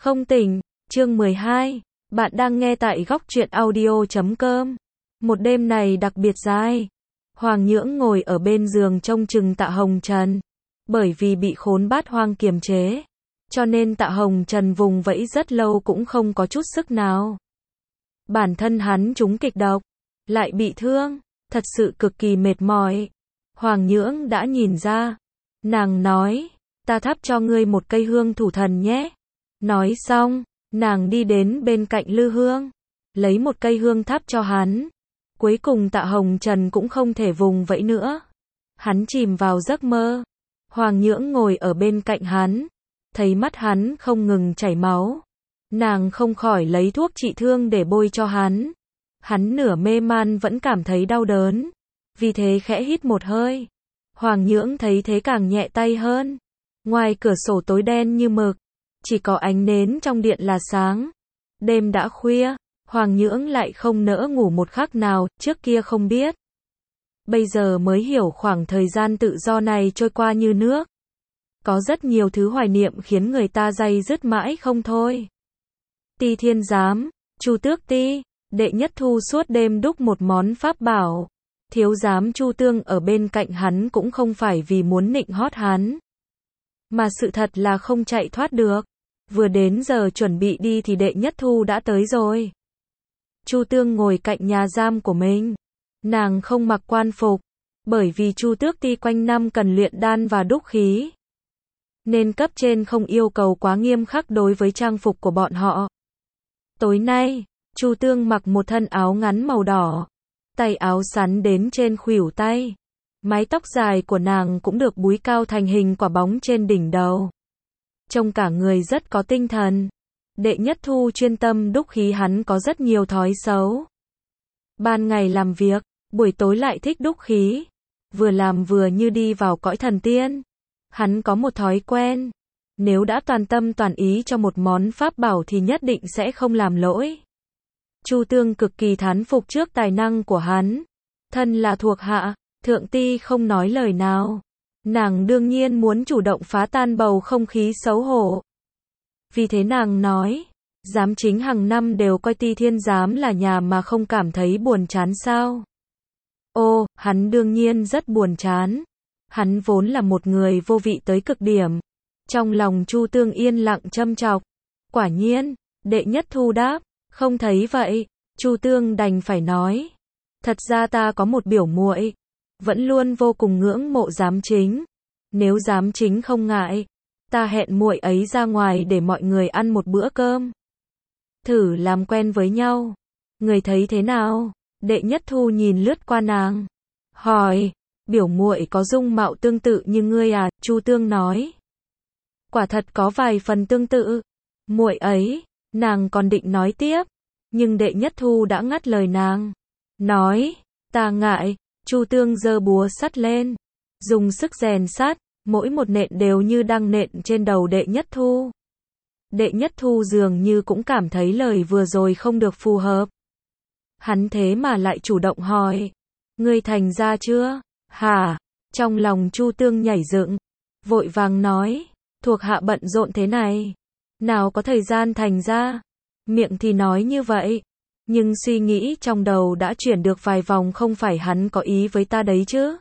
Không tỉnh, chương 12. Bạn đang nghe tại góc truyện audio.com. Một đêm này đặc biệt dài. Hoàng Nhưỡng ngồi ở bên giường trông chừng Tạ Hồng Trần. Bởi vì bị khốn bát hoang kiềm chế, cho nên Tạ Hồng Trần vùng vẫy rất lâu cũng không có chút sức nào. Bản thân hắn trúng kịch độc, lại bị thương, thật sự cực kỳ mệt mỏi. Hoàng Nhưỡng đã nhìn ra. Nàng nói, ta thắp cho ngươi một cây hương thủ thần nhé. Nói xong, nàng đi đến bên cạnh lư hương, lấy một cây hương thắp cho hắn. Cuối cùng Tạ Hồng Trần cũng không thể vùng vẫy nữa. Hắn chìm vào giấc mơ. Hoàng Nhưỡng ngồi ở bên cạnh hắn, thấy mắt hắn không ngừng chảy máu. Nàng không khỏi lấy thuốc trị thương để bôi cho hắn. Hắn nửa mê man vẫn cảm thấy đau đớn, vì thế khẽ hít một hơi. Hoàng Nhưỡng thấy thế càng nhẹ tay hơn. Ngoài cửa sổ tối đen như mực, chỉ có ánh nến trong điện là sáng. Đêm đã khuya, Hoàng Nhưỡng lại không nỡ ngủ một khắc nào, trước kia không biết. Bây giờ mới hiểu khoảng thời gian tự do này trôi qua như nước. Có rất nhiều thứ hoài niệm khiến người ta day dứt mãi không thôi. Ti Thiên Giám, Chu Tước Ti, Đệ Nhất Thu suốt đêm đúc một món pháp bảo. Thiếu giám Chu Tương ở bên cạnh hắn cũng không phải vì muốn nịnh hót hắn, mà sự thật là không chạy thoát được. Vừa đến giờ chuẩn bị đi thì Đệ Nhất Thu đã tới rồi. Chu Tương ngồi cạnh nhà giam của mình. Nàng không mặc quan phục, bởi vì Chu Tước Ti quanh năm cần luyện đan và đúc khí, nên cấp trên không yêu cầu quá nghiêm khắc đối với trang phục của bọn họ. Tối nay, Chu Tương mặc một thân áo ngắn màu đỏ, tay áo sắn đến trên khuỷu tay. Mái tóc dài của nàng cũng được búi cao thành hình quả bóng trên đỉnh đầu. Trông cả người rất có tinh thần. Đệ Nhất Thu chuyên tâm đúc khí, hắn có rất nhiều thói xấu. Ban ngày làm việc, buổi tối lại thích đúc khí. Vừa làm vừa như đi vào cõi thần tiên. Hắn có một thói quen, nếu đã toàn tâm toàn ý cho một món pháp bảo thì nhất định sẽ không làm lỗi. Chu Tương cực kỳ thán phục trước tài năng của hắn. Thân là thuộc hạ, Thượng Ti không nói lời nào. Nàng đương nhiên muốn chủ động phá tan bầu không khí xấu hổ. Vì thế nàng nói, giám chính hàng năm đều coi Ti Thiên Giám là nhà mà không cảm thấy buồn chán sao? Ô, hắn đương nhiên rất buồn chán. Hắn vốn là một người vô vị tới cực điểm. Trong lòng Chu Tương yên lặng châm chọc. Quả nhiên, Đệ Nhất Thu đáp, không thấy vậy. Chu Tương đành phải nói, thật ra ta có một biểu muội, vẫn luôn vô cùng ngưỡng mộ giám chính. Nếu giám chính không ngại, ta hẹn muội ấy ra ngoài để mọi người ăn một bữa cơm, thử làm quen với nhau. Người thấy thế nào? Đệ Nhất Thu nhìn lướt qua nàng, hỏi, biểu muội có dung mạo tương tự như ngươi à? Chu Tương nói, quả thật có vài phần tương tự. Muội ấy, nàng còn định nói tiếp, nhưng Đệ Nhất Thu đã ngắt lời nàng, nói, ta ngại. Chu Tương giơ búa sắt lên, dùng sức rèn sắt, mỗi một nện đều như đang nện trên đầu Đệ Nhất Thu. Đệ Nhất Thu dường như cũng cảm thấy lời vừa rồi không được phù hợp. Hắn thế mà lại chủ động hỏi, ngươi thành ra chưa? Hả? Trong lòng Chu Tương nhảy dựng, vội vàng nói, thuộc hạ bận rộn thế này, nào có thời gian thành ra. Miệng thì nói như vậy, nhưng suy nghĩ trong đầu đã chuyển được vài vòng, không phải hắn có ý với ta đấy chứ?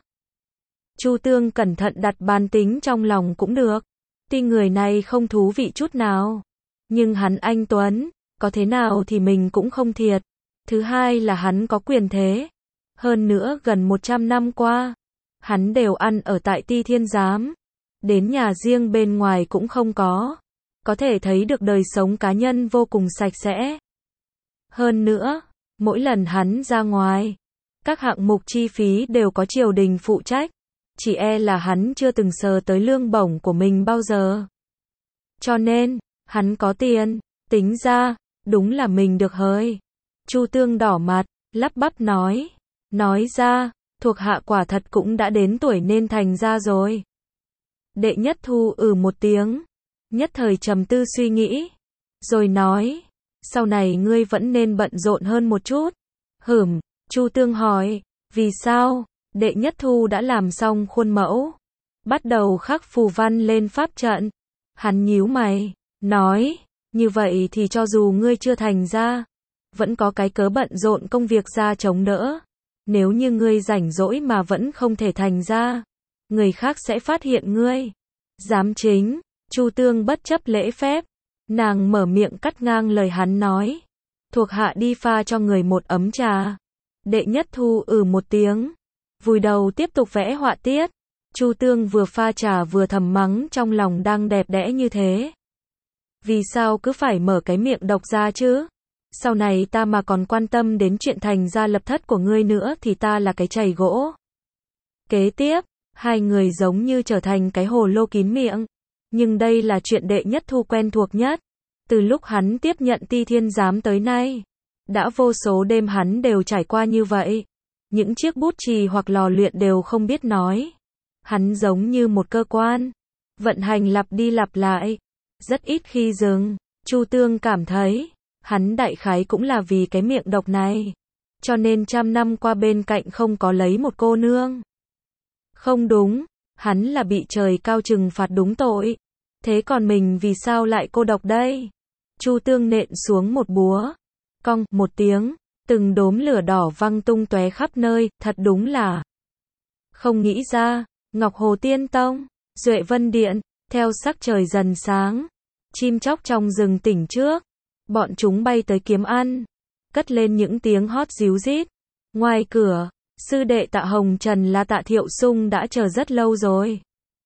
Chu Tương cẩn thận đặt bàn tính trong lòng cũng được. Tuy người này không thú vị chút nào, nhưng hắn anh tuấn, có thế nào thì mình cũng không thiệt. Thứ hai là hắn có quyền thế. Hơn nữa gần 100 năm qua, hắn đều ăn ở tại Ti Thiên Giám, đến nhà riêng bên ngoài cũng không có thể thấy được đời sống cá nhân vô cùng sạch sẽ. Hơn nữa, mỗi lần hắn ra ngoài, các hạng mục chi phí đều có triều đình phụ trách. Chỉ e là hắn chưa từng sờ tới lương bổng của mình bao giờ. Cho nên, hắn có tiền, tính ra, đúng là mình được hời. Chu Tương đỏ mặt, lắp bắp nói ra, thuộc hạ quả thật cũng đã đến tuổi nên thành ra rồi. Đệ Nhất Thu một tiếng, nhất thời trầm tư suy nghĩ, rồi nói, sau này ngươi vẫn nên bận rộn hơn một chút. Chu Tương hỏi, vì sao? Đệ Nhất Thu đã làm xong khuôn mẫu, bắt đầu khắc phù văn lên pháp trận. Hắn nhíu mày, nói, Như vậy thì cho dù ngươi chưa thành ra, vẫn có cái cớ bận rộn công việc ra chống đỡ. Nếu như ngươi rảnh rỗi mà vẫn không thể thành ra, người khác sẽ phát hiện ngươi. Giám chính, Chu Tương bất chấp lễ phép, nàng mở miệng cắt ngang lời hắn nói. Thuộc hạ đi pha cho người một ấm trà. Đệ Nhất Thu một tiếng, vùi đầu tiếp tục vẽ họa tiết. Chu Tương vừa pha trà vừa thầm mắng trong lòng đang đẹp đẽ như thế. Vì sao cứ phải mở cái miệng độc ra chứ? Sau này ta mà còn quan tâm đến chuyện thành gia lập thất của ngươi nữa thì ta là cái chày gỗ. Kế tiếp, hai người giống như trở thành cái hồ lô kín miệng. Nhưng đây là chuyện Đệ Nhất Thu quen thuộc nhất. Từ lúc hắn tiếp nhận Ti Thiên Giám tới nay, đã vô số đêm hắn đều trải qua như vậy. Những chiếc bút chì hoặc lò luyện đều không biết nói. Hắn giống như một cơ quan, vận hành lặp đi lặp lại, rất ít khi dừng. Chu Tương cảm thấy, hắn đại khái cũng là vì cái miệng độc này, cho nên 100 năm qua bên cạnh không có lấy một cô nương. Không đúng, hắn là bị trời cao trừng phạt đúng tội. Thế còn mình vì sao lại cô độc đây? Chu Tương nện xuống một búa, cong một tiếng, từng đốm lửa đỏ văng tung tóe khắp nơi, thật đúng là không nghĩ ra. Ngọc Hồ Tiên Tông, Duệ Vân Điện, theo sắc trời dần sáng, chim chóc trong rừng tỉnh trước, bọn chúng bay tới kiếm ăn, cất lên những tiếng hót ríu rít. Ngoài cửa, sư đệ Tạ Hồng Trần là Tạ Thiệu Sung đã chờ rất lâu rồi.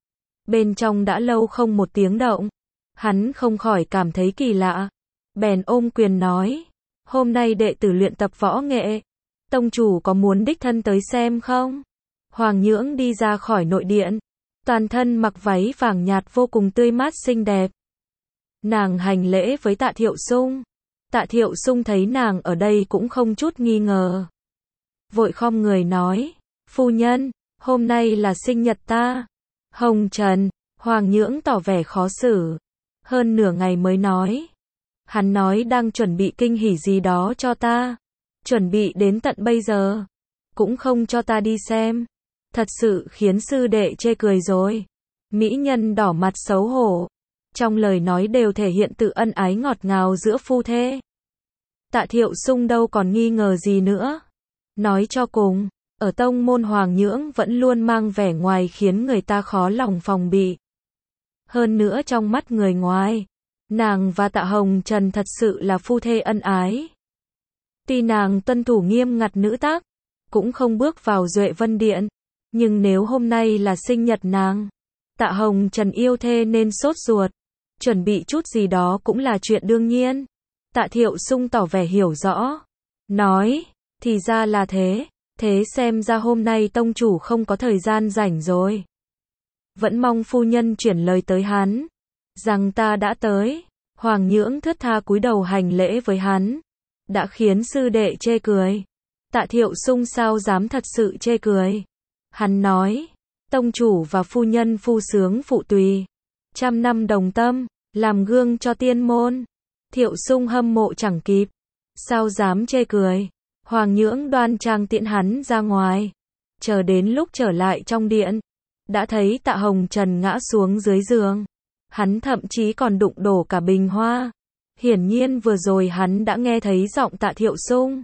Bên trong đã lâu không một tiếng động, hắn không khỏi cảm thấy kỳ lạ, bèn ôm quyền nói, hôm nay đệ tử luyện tập võ nghệ, tông chủ có muốn đích thân tới xem không? Hoàng Nhưỡng đi ra khỏi nội điện, toàn thân mặc váy vàng nhạt vô cùng tươi mát xinh đẹp. Nàng hành lễ với Tạ Thiệu Sung. Tạ Thiệu Sung thấy nàng ở đây cũng không chút nghi ngờ. Vội khom người nói, phu nhân, hôm nay là sinh nhật ta. Hồng Trần, Hoàng Nhưỡng tỏ vẻ khó xử. Hơn nửa ngày mới nói. Hắn nói đang chuẩn bị kinh hỉ gì đó cho ta. Chuẩn bị đến tận bây giờ. Cũng không cho ta đi xem. Thật sự khiến sư đệ chê cười rồi. Mỹ nhân đỏ mặt xấu hổ. Trong lời nói đều thể hiện tự ân ái ngọt ngào giữa phu thê. Tạ Thiệu Sung đâu còn nghi ngờ gì nữa. Nói cho cùng, ở tông môn Hoàng Nhưỡng vẫn luôn mang vẻ ngoài khiến người ta khó lòng phòng bị. Hơn nữa trong mắt người ngoài, nàng và Tạ Hồng Trần thật sự là phu thê ân ái. Tuy nàng tuân thủ nghiêm ngặt nữ tắc, cũng không bước vào Duệ Vân Điện, nhưng nếu hôm nay là sinh nhật nàng, Tạ Hồng Trần yêu thê nên sốt ruột, chuẩn bị chút gì đó cũng là chuyện đương nhiên. Tạ Thiệu Sung tỏ vẻ hiểu rõ, nói, thì ra là thế, thế xem ra hôm nay tông chủ không có thời gian rảnh rồi. Vẫn mong phu nhân chuyển lời tới hắn, rằng ta đã tới. Hoàng Nhưỡng thướt tha cúi đầu hành lễ với hắn, đã khiến sư đệ chê cười. Tạ Thiệu Sung sao dám thật sự chê cười. Hắn nói, tông chủ và phu nhân phu sướng phụ tùy, 100 năm đồng tâm, làm gương cho tiên môn. Thiệu Sung hâm mộ chẳng kịp, sao dám chê cười. Hoàng Nhưỡng đoan trang tiễn hắn ra ngoài, chờ đến lúc trở lại trong điện, đã thấy Tạ Hồng Trần ngã xuống dưới giường. Hắn thậm chí còn đụng đổ cả bình hoa. Hiển nhiên vừa rồi hắn đã nghe thấy giọng Tạ Thiệu Sung,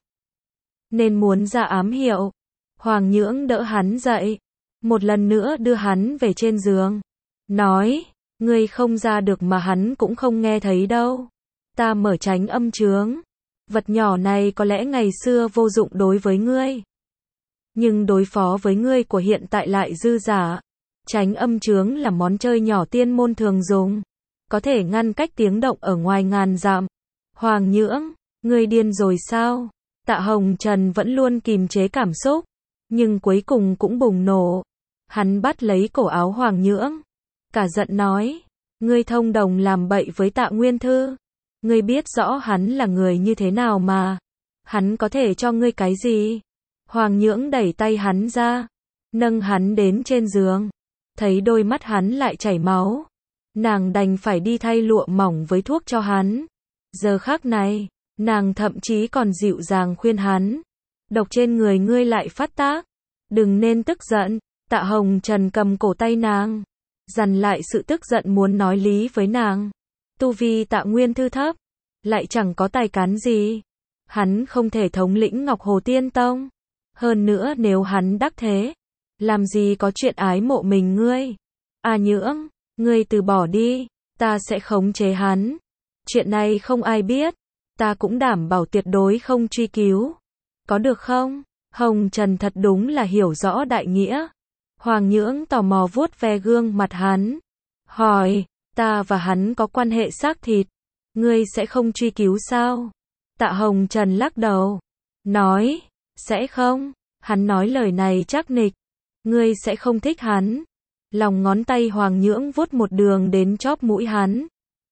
nên muốn ra ám hiệu. Hoàng Nhưỡng đỡ hắn dậy, một lần nữa đưa hắn về trên giường, nói, ngươi không ra được mà hắn cũng không nghe thấy đâu. Ta mở tránh âm chướng. Vật nhỏ này có lẽ ngày xưa vô dụng đối với ngươi, nhưng đối phó với ngươi của hiện tại lại dư giả. Tránh âm chướng là món chơi nhỏ tiên môn thường dùng, có thể ngăn cách tiếng động ở ngoài ngàn dặm. Hoàng Nhưỡng, ngươi điên rồi sao? Tạ Hồng Trần vẫn luôn kìm chế cảm xúc, nhưng cuối cùng cũng bùng nổ. Hắn bắt lấy cổ áo Hoàng Nhưỡng, cả giận nói, ngươi thông đồng làm bậy với Tạ Nguyên Thư. Ngươi biết rõ hắn là người như thế nào mà. Hắn có thể cho ngươi cái gì? Hoàng Nhưỡng đẩy tay hắn ra, nâng hắn đến trên giường. Thấy đôi mắt hắn lại chảy máu, nàng đành phải đi thay lụa mỏng với thuốc cho hắn. Giờ khắc này, nàng thậm chí còn dịu dàng khuyên hắn, độc trên người ngươi lại phát tác, đừng nên tức giận. Tạ Hồng Trần cầm cổ tay nàng, dằn lại sự tức giận muốn nói lý với nàng. Tu vi Tạ Nguyên Thư thấp, lại chẳng có tài cán gì. Hắn không thể thống lĩnh Ngọc Hồ Tiên Tông. Hơn nữa nếu hắn đắc thế, làm gì có chuyện ái mộ mình ngươi. A Nhưỡng, ngươi từ bỏ đi, ta sẽ khống chế hắn. Chuyện này không ai biết, ta cũng đảm bảo tuyệt đối không truy cứu. Có được không? Hồng Trần thật đúng là hiểu rõ đại nghĩa. Hoàng Nhưỡng tò mò vuốt ve gương mặt hắn. Hỏi, ta và hắn có quan hệ xác thịt, ngươi sẽ không truy cứu sao? Tạ Hồng Trần lắc đầu, nói, sẽ không. Hắn nói lời này chắc nịch, ngươi sẽ không thích hắn. Lòng ngón tay Hoàng Nhưỡng vuốt một đường đến chóp mũi hắn.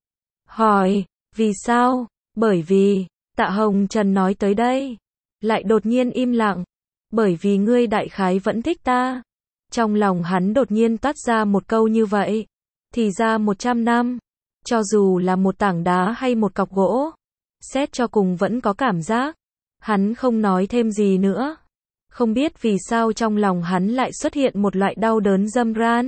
Hỏi, vì sao? Bởi vì, Tạ Hồng Trần nói tới đây, lại đột nhiên im lặng. Bởi vì ngươi đại khái vẫn thích ta. Trong lòng hắn đột nhiên toát ra một câu như vậy. Thì ra 100 năm, cho dù là một tảng đá hay một cọc gỗ, xét cho cùng vẫn có cảm giác. Hắn không nói thêm gì nữa. Không biết vì sao trong lòng hắn lại xuất hiện một loại đau đớn râm ran.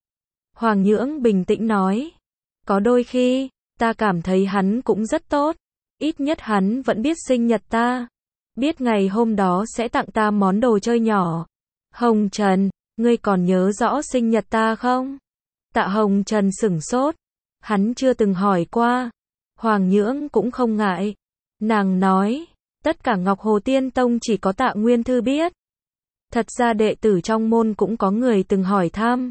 Hoàng Nhưỡng bình tĩnh nói, có đôi khi, ta cảm thấy hắn cũng rất tốt. Ít nhất hắn vẫn biết sinh nhật ta. Biết ngày hôm đó sẽ tặng ta món đồ chơi nhỏ. Hồng Trần, ngươi còn nhớ rõ sinh nhật ta không? Tạ Hồng Trần sửng sốt. Hắn chưa từng hỏi qua. Hoàng Nhưỡng cũng không ngại. Nàng nói, tất cả Ngọc Hồ Tiên Tông chỉ có Tạ Nguyên Thư biết. Thật ra đệ tử trong môn cũng có người từng hỏi thăm.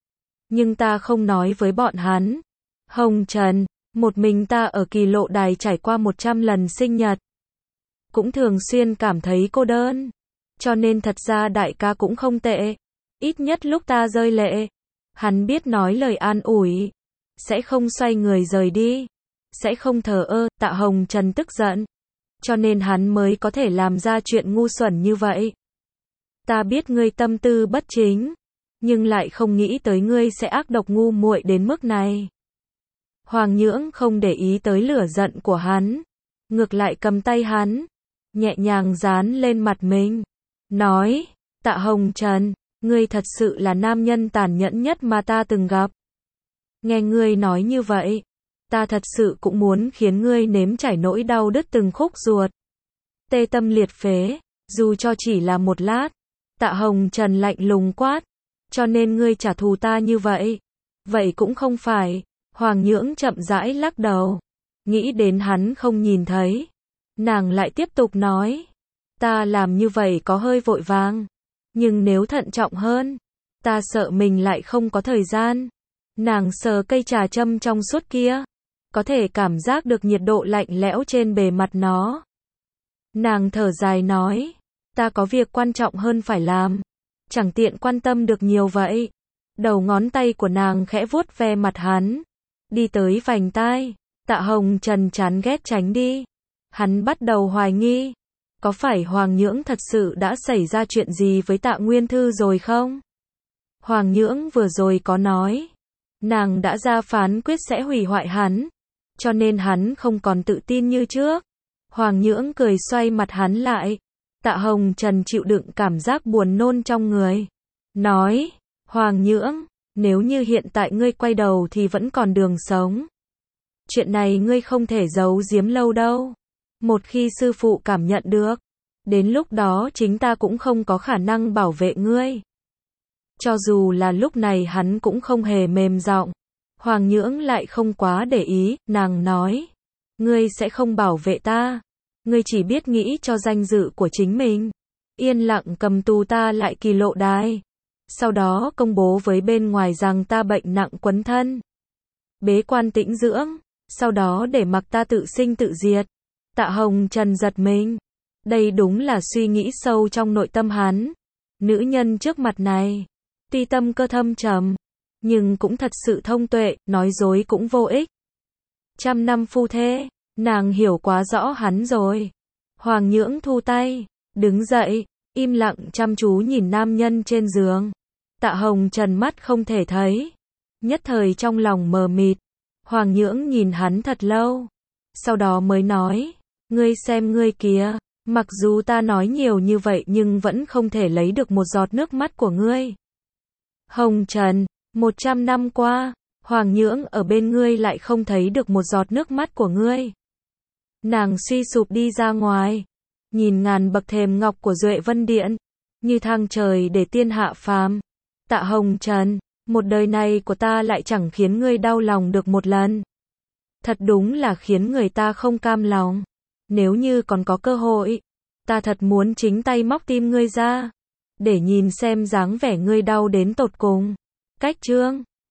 Nhưng ta không nói với bọn hắn. Hồng Trần, một mình ta ở Kỳ Lộ Đài trải qua 100 lần sinh nhật. Cũng thường xuyên cảm thấy cô đơn. Cho nên thật ra đại ca cũng không tệ. Ít nhất lúc ta rơi lệ, hắn biết nói lời an ủi. Sẽ không xoay người rời đi. Sẽ không thờ ơ. Tạ Hồng Trần tức giận. Cho nên hắn mới có thể làm ra chuyện ngu xuẩn như vậy. Ta biết ngươi tâm tư bất chính, nhưng lại không nghĩ tới ngươi sẽ ác độc ngu muội đến mức này. Hoàng Nhưỡng không để ý tới lửa giận của hắn, ngược lại cầm tay hắn, nhẹ nhàng dán lên mặt mình, nói, Tạ Hồng Trần, ngươi thật sự là nam nhân tàn nhẫn nhất mà ta từng gặp. Nghe ngươi nói như vậy, ta thật sự cũng muốn khiến ngươi nếm trải nỗi đau đứt từng khúc ruột. Tê tâm liệt phế, dù cho chỉ là một lát. Tạ Hồng Trần lạnh lùng quát, cho nên ngươi trả thù ta như vậy. Vậy cũng không phải. Hoàng Nhưỡng chậm rãi lắc đầu, nghĩ đến hắn không nhìn thấy. Nàng lại tiếp tục nói, ta làm như vậy có hơi vội vàng, nhưng nếu thận trọng hơn, ta sợ mình lại không có thời gian. Nàng sờ cây trà châm trong suốt kia, có thể cảm giác được nhiệt độ lạnh lẽo trên bề mặt nó. Nàng thở dài nói, ta có việc quan trọng hơn phải làm, chẳng tiện quan tâm được nhiều vậy. Đầu ngón tay của nàng khẽ vuốt ve mặt hắn, đi tới vành tai. Tạ Hồng Trần chán ghét tránh đi. Hắn bắt đầu hoài nghi, có phải Hoàng Nhưỡng thật sự đã xảy ra chuyện gì với Tạ Nguyên Thư rồi không? Hoàng Nhưỡng vừa rồi có nói, nàng đã ra phán quyết sẽ hủy hoại hắn, cho nên hắn không còn tự tin như trước. Hoàng Nhưỡng cười xoay mặt hắn lại. Tạ Hồng Trần chịu đựng cảm giác buồn nôn trong người, nói, Hoàng Nhưỡng, nếu như hiện tại ngươi quay đầu thì vẫn còn đường sống. Chuyện này ngươi không thể giấu giếm lâu đâu. Một khi sư phụ cảm nhận được, đến lúc đó chính ta cũng không có khả năng bảo vệ ngươi. Cho dù là lúc này hắn cũng không hề mềm giọng. Hoàng Nhưỡng lại không quá để ý, nàng nói, ngươi sẽ không bảo vệ ta. Ngươi chỉ biết nghĩ cho danh dự của chính mình. Yên lặng cầm tù ta lại Kỳ Lộ Đài. Sau đó công bố với bên ngoài rằng ta bệnh nặng quấn thân. Bế quan tĩnh dưỡng. Sau đó để mặc ta tự sinh tự diệt. Tạ Hồng Trần giật mình. Đây đúng là suy nghĩ sâu trong nội tâm hắn. Nữ nhân trước mặt này, tuy tâm cơ thâm trầm, nhưng cũng thật sự thông tuệ, nói dối cũng vô ích. 100 năm phu thê. Nàng hiểu quá rõ hắn rồi. Hoàng Nhưỡng thu tay, đứng dậy, im lặng chăm chú nhìn nam nhân trên giường. Tạ Hồng Trần mắt không thể thấy. Nhất thời trong lòng mờ mịt. Hoàng Nhưỡng nhìn hắn thật lâu. Sau đó mới nói, ngươi xem ngươi kìa, mặc dù ta nói nhiều như vậy nhưng vẫn không thể lấy được một giọt nước mắt của ngươi. Hồng Trần, 100 năm qua, Hoàng Nhưỡng ở bên ngươi lại không thấy được một giọt nước mắt của ngươi. Nàng suy sụp đi ra ngoài, nhìn ngàn bậc thềm ngọc của Duệ Vân Điện, như thang trời để tiên hạ phàm. Tạ Hồng Trần, một đời này của ta lại chẳng khiến ngươi đau lòng được một lần. Thật đúng là khiến người ta không cam lòng. Nếu như còn có cơ hội, ta thật muốn chính tay móc tim ngươi ra, để nhìn xem dáng vẻ ngươi đau đến tột cùng. Cách chương